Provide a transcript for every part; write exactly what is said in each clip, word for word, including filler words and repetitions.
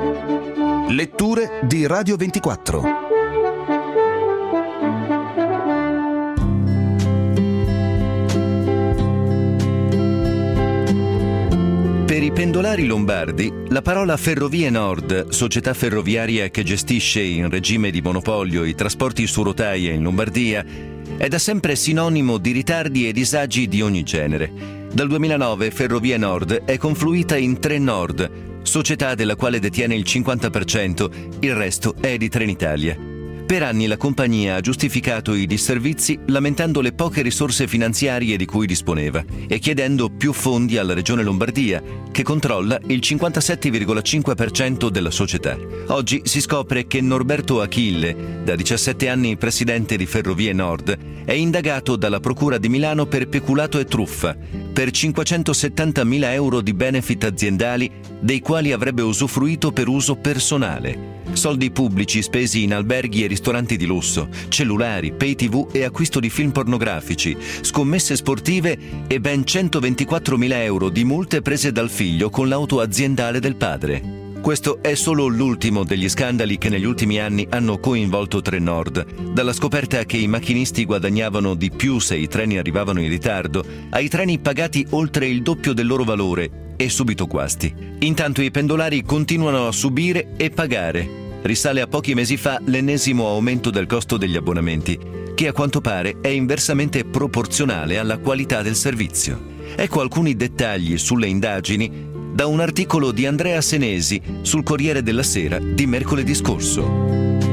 Letture di Radio ventiquattro. Per i pendolari lombardi, la parola Ferrovie Nord, società ferroviaria che gestisce in regime di monopolio i trasporti su rotaia in Lombardia, è da sempre sinonimo di ritardi e disagi di ogni genere. Dal duemilanove Ferrovie Nord è confluita in Trenord, società della quale detiene il cinquanta per cento, il resto è di Trenitalia. Per anni la compagnia ha giustificato i disservizi lamentando le poche risorse finanziarie di cui disponeva e chiedendo più fondi alla Regione Lombardia, che controlla il cinquantasette virgola cinque per cento della società. Oggi si scopre che Norberto Achille, da diciassette anni presidente di Ferrovie Nord, è indagato dalla Procura di Milano per peculato e truffa, per cinquecentosettantamila euro di benefit aziendali dei quali avrebbe usufruito per uso personale. Soldi pubblici spesi in alberghi e ristoranti di lusso, cellulari, pay tv e acquisto di film pornografici, scommesse sportive e ben centoventiquattromila euro di multe prese dal figlio con l'auto aziendale del padre. Questo è solo l'ultimo degli scandali che negli ultimi anni hanno coinvolto Trenord, dalla scoperta che i macchinisti guadagnavano di più se i treni arrivavano in ritardo, ai treni pagati oltre il doppio del loro valore e subito guasti. Intanto i pendolari continuano a subire e pagare. Risale a pochi mesi fa l'ennesimo aumento del costo degli abbonamenti, che a quanto pare è inversamente proporzionale alla qualità del servizio. Ecco alcuni dettagli sulle indagini da un articolo di Andrea Senesi sul Corriere della Sera di mercoledì scorso.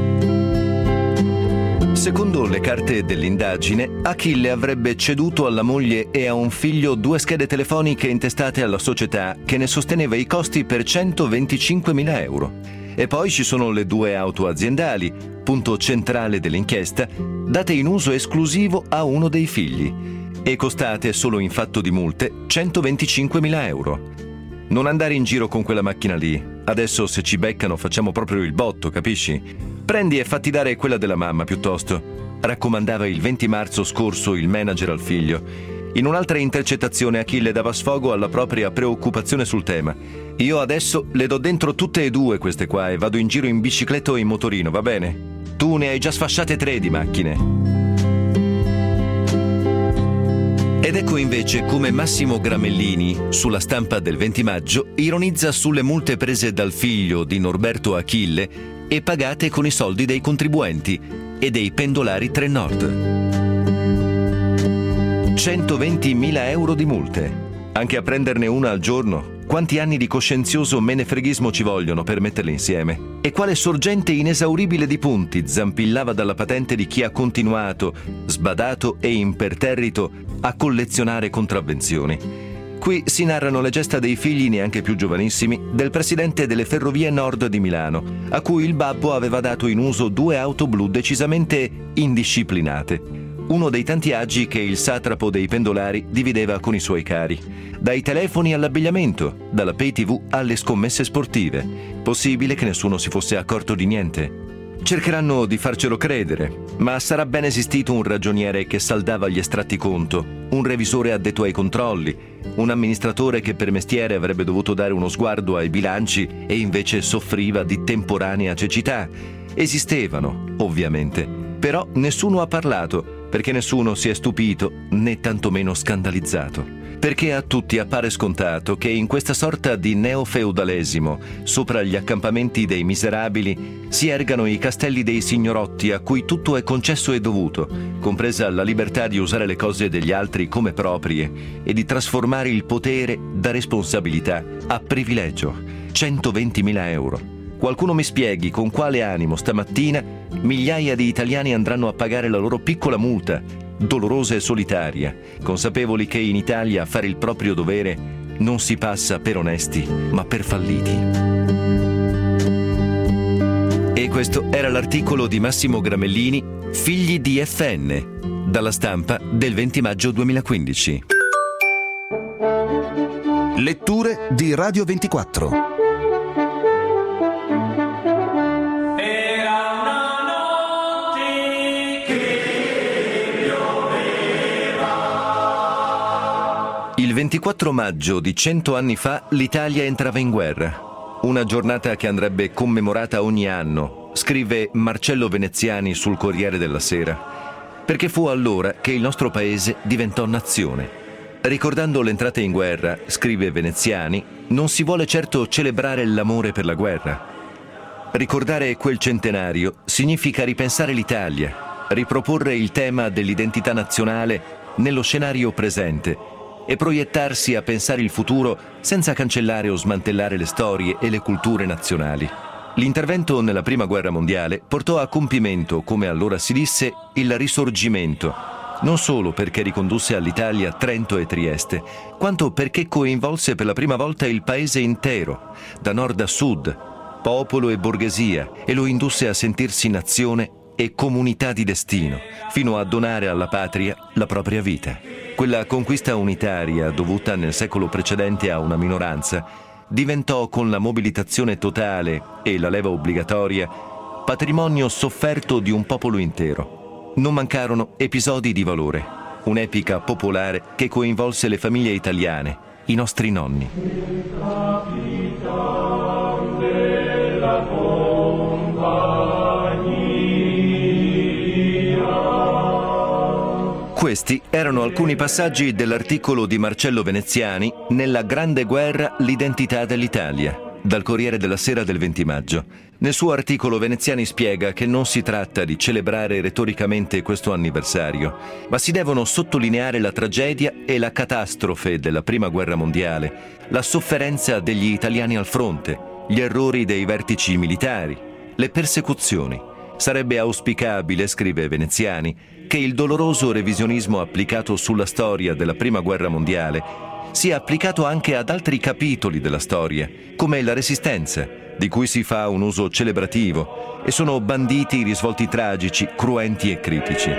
Secondo le carte dell'indagine, Achille avrebbe ceduto alla moglie e a un figlio due schede telefoniche intestate alla società che ne sosteneva i costi per centoventicinquemila euro. E poi ci sono le due auto aziendali, punto centrale dell'inchiesta, date in uso esclusivo a uno dei figli e costate solo in fatto di multe centoventicinquemila euro. Non andare in giro con quella macchina lì. Adesso se ci beccano facciamo proprio il botto, capisci? Prendi e fatti dare quella della mamma piuttosto, raccomandava il venti marzo scorso il manager al figlio. In un'altra intercettazione Achille dava sfogo alla propria preoccupazione sul tema. Io adesso le do dentro tutte e due queste qua e vado in giro in bicicletta o in motorino, va bene? Tu ne hai già sfasciate tre di macchine. Ed ecco invece come Massimo Gramellini, sulla Stampa del venti maggio, ironizza sulle multe prese dal figlio di Norberto Achille e pagate con i soldi dei contribuenti e dei pendolari Trenord. centoventimila euro di multe. Anche a prenderne una al giorno? Quanti anni di coscienzioso menefreghismo ci vogliono per metterle insieme? E quale sorgente inesauribile di punti zampillava dalla patente di chi ha continuato, sbadato e imperterrito, a collezionare contravvenzioni? Qui si narrano le gesta dei figli neanche più giovanissimi del presidente delle Ferrovie Nord di Milano, a cui il babbo aveva dato in uso due auto blu decisamente indisciplinate. Uno dei tanti agi che il satrapo dei pendolari divideva con i suoi cari. Dai telefoni all'abbigliamento, dalla pay tv alle scommesse sportive. Possibile che nessuno si fosse accorto di niente? Cercheranno di farcelo credere, ma sarà ben esistito un ragioniere che saldava gli estratti conto, un revisore addetto ai controlli, un amministratore che per mestiere avrebbe dovuto dare uno sguardo ai bilanci e invece soffriva di temporanea cecità. Esistevano, ovviamente, però nessuno ha parlato, perché nessuno si è stupito né tantomeno scandalizzato. Perché a tutti appare scontato che in questa sorta di neofeudalesimo, sopra gli accampamenti dei miserabili, si ergano i castelli dei signorotti a cui tutto è concesso e dovuto, compresa la libertà di usare le cose degli altri come proprie e di trasformare il potere da responsabilità a privilegio. centoventimila euro. Qualcuno mi spieghi con quale animo stamattina migliaia di italiani andranno a pagare la loro piccola multa, dolorosa e solitaria, consapevoli che in Italia a fare il proprio dovere non si passa per onesti, ma per falliti. E questo era l'articolo di Massimo Gramellini, Figli di F N, dalla Stampa del venti maggio duemilaquindici. Letture di Radio ventiquattro. Il ventiquattro maggio di cento anni fa l'Italia entrava in guerra. Una giornata che andrebbe commemorata ogni anno, scrive Marcello Veneziani sul Corriere della Sera, perché fu allora che il nostro paese diventò nazione. Ricordando l'entrata in guerra, scrive Veneziani, non si vuole certo celebrare l'amore per la guerra. Ricordare quel centenario significa ripensare l'Italia, riproporre il tema dell'identità nazionale nello scenario presente e proiettarsi a pensare il futuro senza cancellare o smantellare le storie e le culture nazionali. L'intervento nella Prima Guerra Mondiale portò a compimento, come allora si disse, il Risorgimento, non solo perché ricondusse all'Italia Trento e Trieste, quanto perché coinvolse per la prima volta il paese intero, da nord a sud, popolo e borghesia, e lo indusse a sentirsi nazione e comunità di destino, fino a donare alla patria la propria vita. Quella conquista unitaria, dovuta nel secolo precedente a una minoranza, diventò con la mobilitazione totale e la leva obbligatoria patrimonio sofferto di un popolo intero. Non mancarono episodi di valore, un'epica popolare che coinvolse le famiglie italiane, i nostri nonni. Questi erano alcuni passaggi dell'articolo di Marcello Veneziani nella Grande Guerra, l'identità dell'Italia, dal Corriere della Sera del venti maggio. Nel suo articolo Veneziani spiega che non si tratta di celebrare retoricamente questo anniversario, ma si devono sottolineare la tragedia e la catastrofe della Prima Guerra Mondiale, la sofferenza degli italiani al fronte, gli errori dei vertici militari, le persecuzioni. Sarebbe auspicabile, scrive Veneziani, che il doloroso revisionismo applicato sulla storia della Prima Guerra Mondiale sia applicato anche ad altri capitoli della storia, come la Resistenza, di cui si fa un uso celebrativo, e sono banditi i risvolti tragici, cruenti e critici.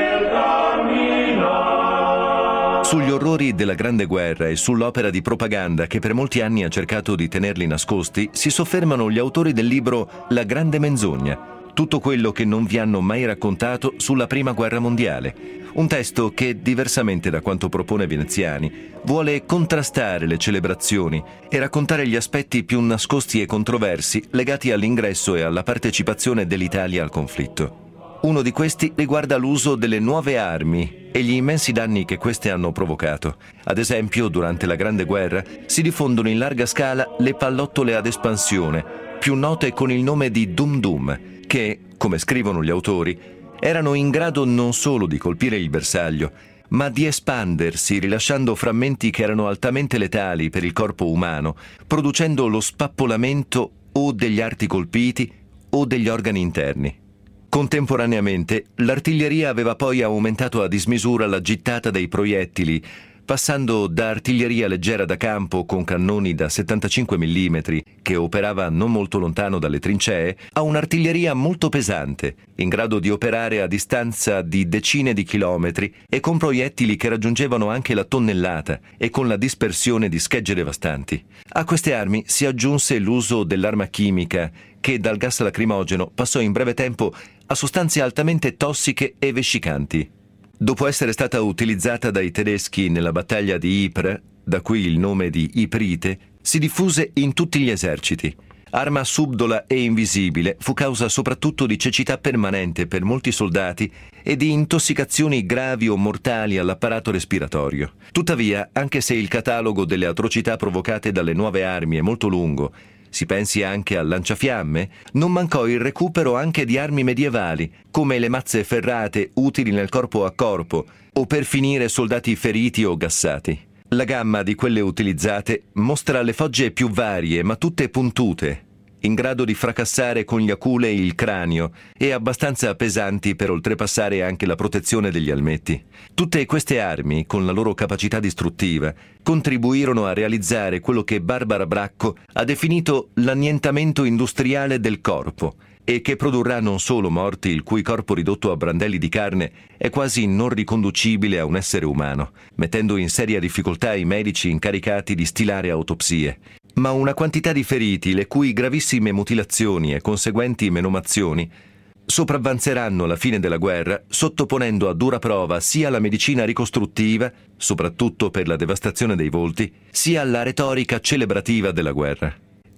Sugli orrori della Grande Guerra e sull'opera di propaganda che per molti anni ha cercato di tenerli nascosti, si soffermano gli autori del libro La Grande Menzogna, tutto quello che non vi hanno mai raccontato sulla Prima Guerra Mondiale. Un testo che, diversamente da quanto propone Veneziani, vuole contrastare le celebrazioni e raccontare gli aspetti più nascosti e controversi legati all'ingresso e alla partecipazione dell'Italia al conflitto. Uno di questi riguarda l'uso delle nuove armi e gli immensi danni che queste hanno provocato. Ad esempio, durante la Grande Guerra si diffondono in larga scala le pallottole ad espansione, più note con il nome di Dum Dum, che, come scrivono gli autori, erano in grado non solo di colpire il bersaglio, ma di espandersi rilasciando frammenti che erano altamente letali per il corpo umano, producendo lo spappolamento o degli arti colpiti o degli organi interni. Contemporaneamente, l'artiglieria aveva poi aumentato a dismisura la gittata dei proiettili, passando da artiglieria leggera da campo con cannoni da settantacinque millimetri, che operava non molto lontano dalle trincee, a un'artiglieria molto pesante, in grado di operare a distanza di decine di chilometri e con proiettili che raggiungevano anche la tonnellata e con la dispersione di schegge devastanti. A queste armi si aggiunse l'uso dell'arma chimica, che dal gas lacrimogeno passò in breve tempo a sostanze altamente tossiche e vescicanti. Dopo essere stata utilizzata dai tedeschi nella battaglia di Ypres, da qui il nome di iprite, si diffuse in tutti gli eserciti. Arma subdola e invisibile, fu causa soprattutto di cecità permanente per molti soldati e di intossicazioni gravi o mortali all'apparato respiratorio. Tuttavia, anche se il catalogo delle atrocità provocate dalle nuove armi è molto lungo, si pensi anche al lanciafiamme, non mancò il recupero anche di armi medievali, come le mazze ferrate utili nel corpo a corpo, o per finire soldati feriti o gassati. La gamma di quelle utilizzate mostra le fogge più varie, ma tutte puntute, in grado di fracassare con gli aculei il cranio e abbastanza pesanti per oltrepassare anche la protezione degli elmetti. Tutte queste armi, con la loro capacità distruttiva, contribuirono a realizzare quello che Barbara Bracco ha definito l'annientamento industriale del corpo e che produrrà non solo morti il cui corpo ridotto a brandelli di carne è quasi non riconducibile a un essere umano, mettendo in seria difficoltà i medici incaricati di stilare autopsie, ma una quantità di feriti le cui gravissime mutilazioni e conseguenti menomazioni sopravvanzeranno alla fine della guerra, sottoponendo a dura prova sia la medicina ricostruttiva, soprattutto per la devastazione dei volti, sia la retorica celebrativa della guerra.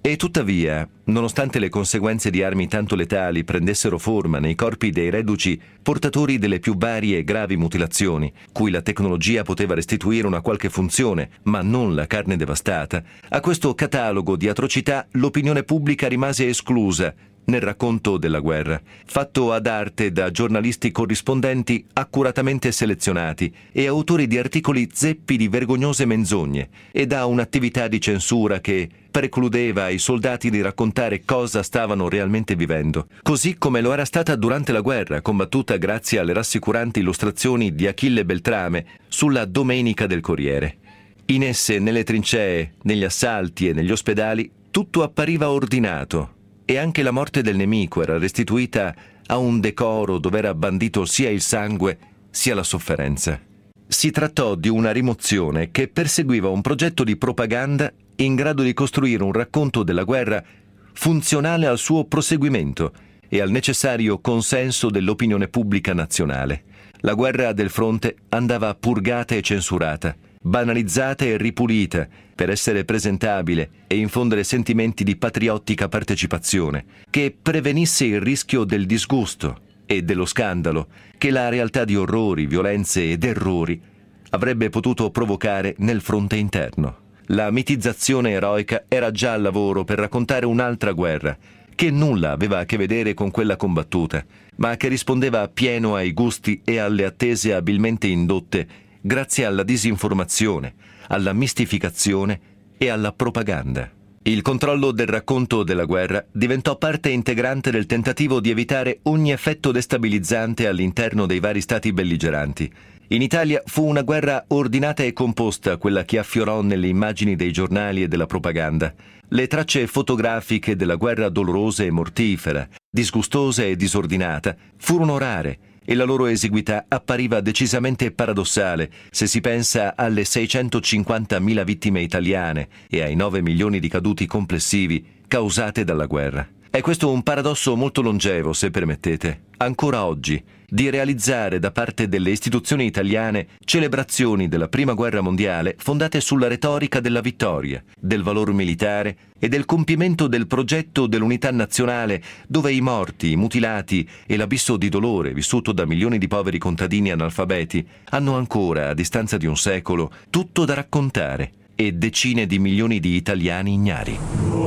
E tuttavia, nonostante le conseguenze di armi tanto letali prendessero forma nei corpi dei reduci portatori delle più varie e gravi mutilazioni, cui la tecnologia poteva restituire una qualche funzione, ma non la carne devastata, a questo catalogo di atrocità l'opinione pubblica rimase esclusa nel racconto della guerra, fatto ad arte da giornalisti corrispondenti accuratamente selezionati e autori di articoli zeppi di vergognose menzogne, e da un'attività di censura che precludeva ai soldati di raccontare cosa stavano realmente vivendo, così come lo era stata durante la guerra, combattuta grazie alle rassicuranti illustrazioni di Achille Beltrame sulla Domenica del Corriere. In esse, nelle trincee, negli assalti e negli ospedali, tutto appariva ordinato, e anche la morte del nemico era restituita a un decoro dove era bandito sia il sangue sia la sofferenza. Si trattò di una rimozione che perseguiva un progetto di propaganda in grado di costruire un racconto della guerra funzionale al suo proseguimento e al necessario consenso dell'opinione pubblica nazionale. La guerra del fronte andava purgata e censurata, banalizzata e ripulita per essere presentabile e infondere sentimenti di patriottica partecipazione, che prevenisse il rischio del disgusto e dello scandalo che la realtà di orrori, violenze ed errori avrebbe potuto provocare nel fronte interno. La mitizzazione eroica era già al lavoro per raccontare un'altra guerra, che nulla aveva a che vedere con quella combattuta, ma che rispondeva appieno ai gusti e alle attese abilmente indotte grazie alla disinformazione, alla mistificazione e alla propaganda. Il controllo del racconto della guerra diventò parte integrante del tentativo di evitare ogni effetto destabilizzante all'interno dei vari stati belligeranti. In Italia fu una guerra ordinata e composta quella che affiorò nelle immagini dei giornali e della propaganda. Le tracce fotografiche della guerra dolorosa e mortifera, disgustosa e disordinata, furono rare, e la loro esiguità appariva decisamente paradossale se si pensa alle seicentocinquantamila vittime italiane e ai nove milioni di caduti complessivi causate dalla guerra. È questo un paradosso molto longevo, se permettete, ancora oggi, di realizzare da parte delle istituzioni italiane celebrazioni della Prima Guerra Mondiale fondate sulla retorica della vittoria, del valor militare e del compimento del progetto dell'unità nazionale, dove i morti, i mutilati e l'abisso di dolore vissuto da milioni di poveri contadini analfabeti hanno ancora, a distanza di un secolo, tutto da raccontare e decine di milioni di italiani ignari.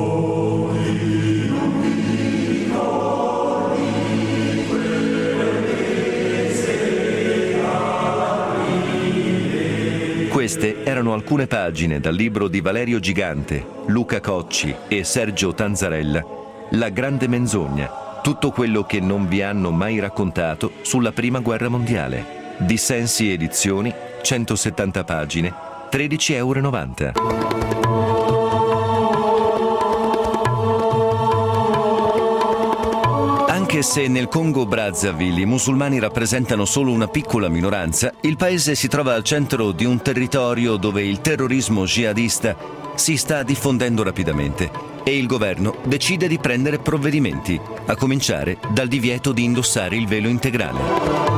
Queste erano alcune pagine dal libro di Valerio Gigante, Luca Cocci e Sergio Tanzarella, La grande menzogna, tutto quello che non vi hanno mai raccontato sulla Prima Guerra Mondiale. Dissensi Edizioni, centosettanta pagine, tredici virgola novanta euro. Anche se nel Congo Brazzaville i musulmani rappresentano solo una piccola minoranza, il paese si trova al centro di un territorio dove il terrorismo jihadista si sta diffondendo rapidamente e il governo decide di prendere provvedimenti, a cominciare dal divieto di indossare il velo integrale.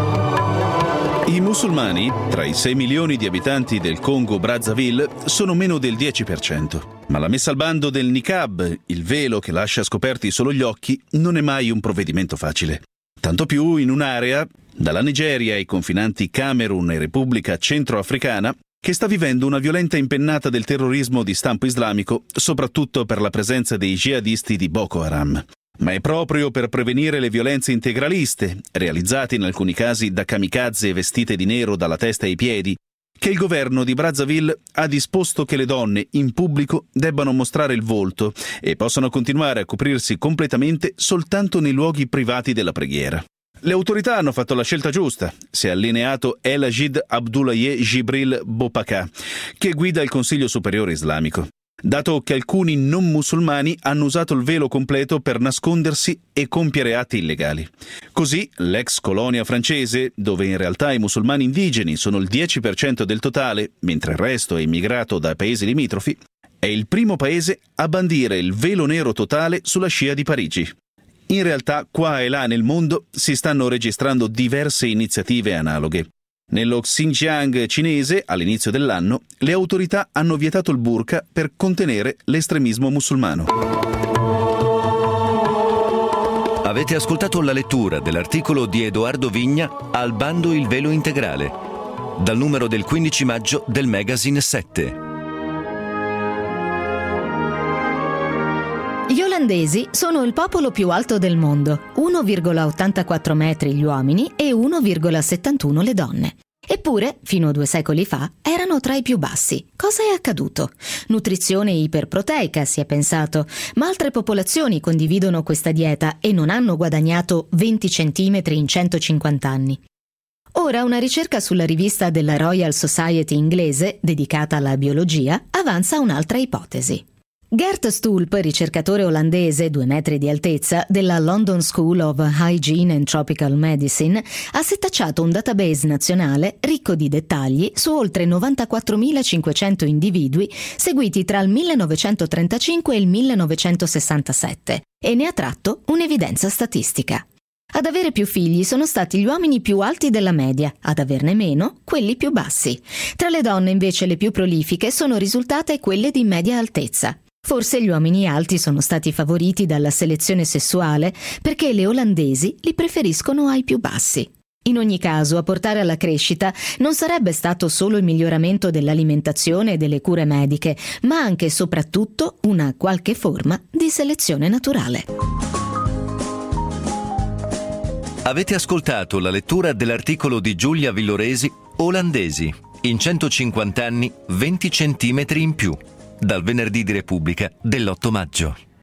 I musulmani, tra i sei milioni di abitanti del Congo Brazzaville, sono meno del dieci per cento. Ma la messa al bando del niqab, il velo che lascia scoperti solo gli occhi, non è mai un provvedimento facile. Tanto più in un'area, dalla Nigeria ai confinanti Camerun e Repubblica Centroafricana, che sta vivendo una violenta impennata del terrorismo di stampo islamico, soprattutto per la presenza dei jihadisti di Boko Haram. Ma è proprio per prevenire le violenze integraliste, realizzate in alcuni casi da kamikaze vestite di nero dalla testa ai piedi, che il governo di Brazzaville ha disposto che le donne in pubblico debbano mostrare il volto e possano continuare a coprirsi completamente soltanto nei luoghi privati della preghiera. Le autorità hanno fatto la scelta giusta, si è allineato El Ajid Abdoulaye Jibril Bopaka, che guida il Consiglio Superiore Islamico, dato che alcuni non musulmani hanno usato il velo completo per nascondersi e compiere atti illegali. Così, l'ex colonia francese, dove in realtà i musulmani indigeni sono il dieci per cento del totale, mentre il resto è immigrato dai paesi limitrofi, è il primo paese a bandire il velo nero totale sulla scia di Parigi. In realtà, qua e là nel mondo si stanno registrando diverse iniziative analoghe. Nello Xinjiang cinese, all'inizio dell'anno, le autorità hanno vietato il burqa per contenere l'estremismo musulmano. Avete ascoltato la lettura dell'articolo di Edoardo Vigna Al bando il velo integrale, dal numero del quindici maggio del Magazine sette. Gli olandesi sono il popolo più alto del mondo, uno virgola ottantaquattro metri gli uomini e uno virgola settantuno le donne. Eppure, fino a due secoli fa, erano tra i più bassi. Cosa è accaduto? Nutrizione iperproteica, si è pensato, ma altre popolazioni condividono questa dieta e non hanno guadagnato venti centimetri in centocinquanta anni. Ora una ricerca sulla rivista della Royal Society inglese, dedicata alla biologia, avanza un'altra ipotesi. Gert Stulp, ricercatore olandese, due metri di altezza, della London School of Hygiene and Tropical Medicine, ha setacciato un database nazionale ricco di dettagli su oltre novantaquattromilacinquecento individui seguiti tra il millenovecentotrentacinque e il millenovecentosessantasette e ne ha tratto un'evidenza statistica. Ad avere più figli sono stati gli uomini più alti della media, ad averne meno quelli più bassi. Tra le donne invece le più prolifiche sono risultate quelle di media altezza. Forse gli uomini alti sono stati favoriti dalla selezione sessuale perché le olandesi li preferiscono ai più bassi. In ogni caso, a portare alla crescita non sarebbe stato solo il miglioramento dell'alimentazione e delle cure mediche, ma anche e soprattutto una qualche forma di selezione naturale. Avete ascoltato la lettura dell'articolo di Giulia Villoresi Olandesi, in centocinquanta anni venti centimetri in più, dal Venerdì di Repubblica dell'otto maggio.